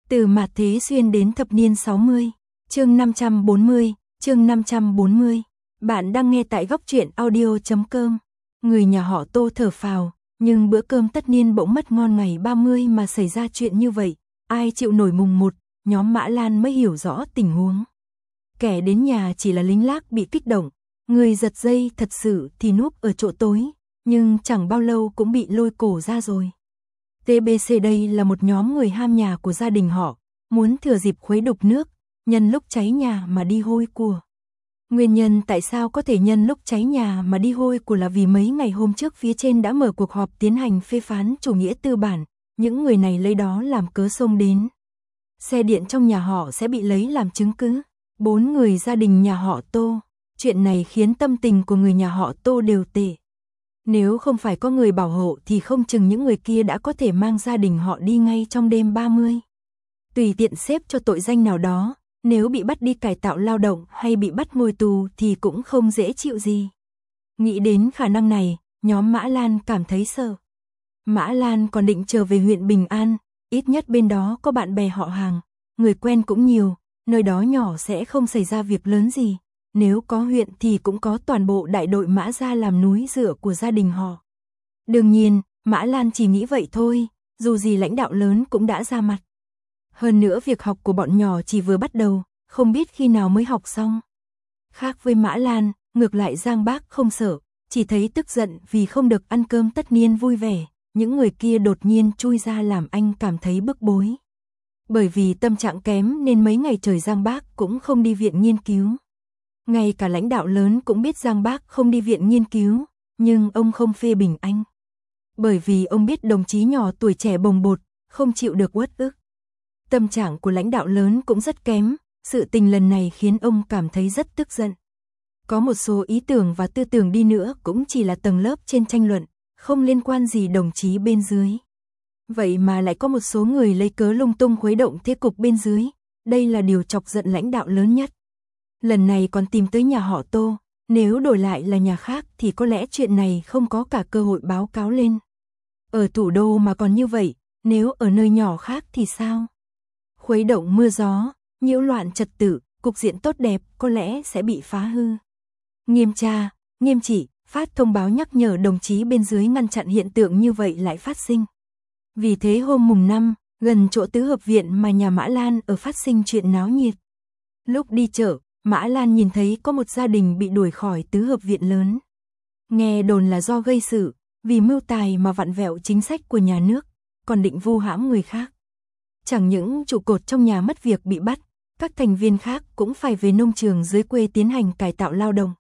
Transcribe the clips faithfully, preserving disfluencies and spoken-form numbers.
Từ mạt thế xuyên đến thập niên sáu mươi, chương năm trăm bốn mươi, chương năm trăm bốn mươi. Bạn đang nghe tại góc truyện audio chấm com. Người nhà họ Tô thở phào, nhưng bữa cơm tất niên bỗng mất ngon ngày ba mươi mà xảy ra chuyện như vậy, ai chịu nổi mùng một, nhóm Mã Lan mới hiểu rõ tình huống. Kẻ đến nhà chỉ là lính lác bị kích động, người giật dây thật sự thì núp ở chỗ tối, nhưng chẳng bao lâu cũng bị lôi cổ ra rồi. tê bê xê đây là một nhóm người ham nhà của gia đình họ, muốn thừa dịp khuấy đục nước, nhân lúc cháy nhà mà đi hôi của. Nguyên nhân tại sao có thể nhân lúc cháy nhà mà đi hôi của là vì mấy ngày hôm trước phía trên đã mở cuộc họp tiến hành phê phán chủ nghĩa tư bản, những người này lấy đó làm cớ xông đến. Xe điện trong nhà họ sẽ bị lấy làm chứng cứ. Bốn người gia đình nhà họ Tô, chuyện này khiến tâm tình của người nhà họ Tô đều tệ. Nếu không phải có người bảo hộ thì không chừng những người kia đã có thể mang gia đình họ đi ngay trong đêm ba mươi. Tùy tiện xếp cho tội danh nào đó, nếu bị bắt đi cải tạo lao động hay bị bắt ngồi tù thì cũng không dễ chịu gì. Nghĩ đến khả năng này, nhóm Mã Lan cảm thấy sợ. Mã Lan còn định trở về huyện Bình An, ít nhất bên đó có bạn bè họ hàng, người quen cũng nhiều, nơi đó nhỏ sẽ không xảy ra việc lớn gì. Nếu có huyện thì cũng có toàn bộ đại đội Mã gia làm núi dựa của gia đình họ. Đương nhiên, Mã Lan chỉ nghĩ vậy thôi, dù gì lãnh đạo lớn cũng đã ra mặt. Hơn nữa việc học của bọn nhỏ chỉ vừa bắt đầu, không biết khi nào mới học xong. Khác với Mã Lan, ngược lại Giang Bác không sợ, chỉ thấy tức giận vì không được ăn cơm tất niên vui vẻ, những người kia đột nhiên chui ra làm anh cảm thấy bức bối. Bởi vì tâm trạng kém nên mấy ngày trời Giang Bác cũng không đi viện nghiên cứu. Ngay cả lãnh đạo lớn cũng biết Giang Bác không đi viện nghiên cứu, nhưng ông không phê bình anh. Bởi vì ông biết đồng chí nhỏ tuổi trẻ bồng bột, không chịu được uất ức. Tâm trạng của lãnh đạo lớn cũng rất kém, sự tình lần này khiến ông cảm thấy rất tức giận. Có một số ý tưởng và tư tưởng đi nữa cũng chỉ là tầng lớp trên tranh luận, không liên quan gì đồng chí bên dưới. Vậy mà lại có một số người lấy cớ lung tung khuấy động thế cục bên dưới, đây là điều chọc giận lãnh đạo lớn nhất. Lần này còn tìm tới nhà họ Tô, nếu đổi lại là nhà khác thì có lẽ chuyện này không có cả cơ hội báo cáo lên. Ở thủ đô mà còn như vậy, nếu ở nơi nhỏ khác thì sao? Khuấy động mưa gió, nhiễu loạn trật tự, cục diện tốt đẹp có lẽ sẽ bị phá hư. Nghiêm tra, nghiêm trị, phát thông báo nhắc nhở đồng chí bên dưới ngăn chặn hiện tượng như vậy lại phát sinh. Vì thế hôm mùng năm, gần chỗ tứ hợp viện mà nhà Mã Lan ở phát sinh chuyện náo nhiệt. Lúc đi chợ, Mã Lan nhìn thấy có một gia đình bị đuổi khỏi tứ hợp viện lớn. Nghe đồn là do gây sự, vì mưu tài mà vặn vẹo chính sách của nhà nước, còn định vu hãm người khác. Chẳng những trụ cột trong nhà mất việc bị bắt, các thành viên khác cũng phải về nông trường dưới quê tiến hành cải tạo lao động.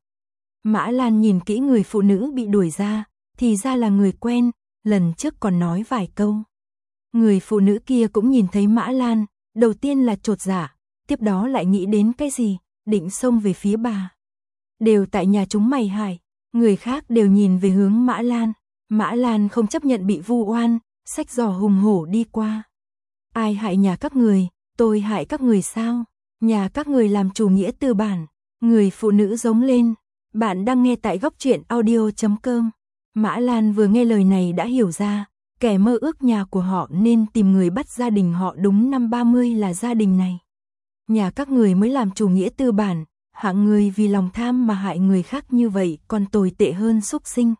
Mã Lan nhìn kỹ người phụ nữ bị đuổi ra, thì ra là người quen, lần trước còn nói vài câu. Người phụ nữ kia cũng nhìn thấy Mã Lan, đầu tiên là chột dạ, tiếp đó lại nghĩ đến cái gì, định xông về phía bà. Đều tại nhà chúng mày hại, người khác đều nhìn về hướng Mã Lan. Mã Lan không chấp nhận bị vu oan, xách giỏ hùng hổ đi qua. Ai hại nhà các người, tôi hại các người sao? Nhà các người làm chủ nghĩa tư bản. Người phụ nữ giống lên. Bạn đang nghe tại góc truyện audio chấm com. Mã Lan vừa nghe lời này đã hiểu ra, kẻ mơ ước nhà của họ nên tìm người bắt gia đình họ đúng năm ba mươi là gia đình này. Nhà các người mới làm chủ nghĩa tư bản, hạng người vì lòng tham mà hại người khác như vậy còn tồi tệ hơn súc sinh.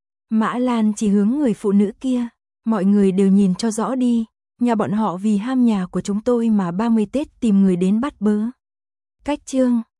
Mã Lan chỉ hướng người phụ nữ kia, mọi người đều nhìn cho rõ đi, nhà bọn họ vì ham nhà của chúng tôi mà ba mươi Tết tìm người đến bắt bớ. Cách chương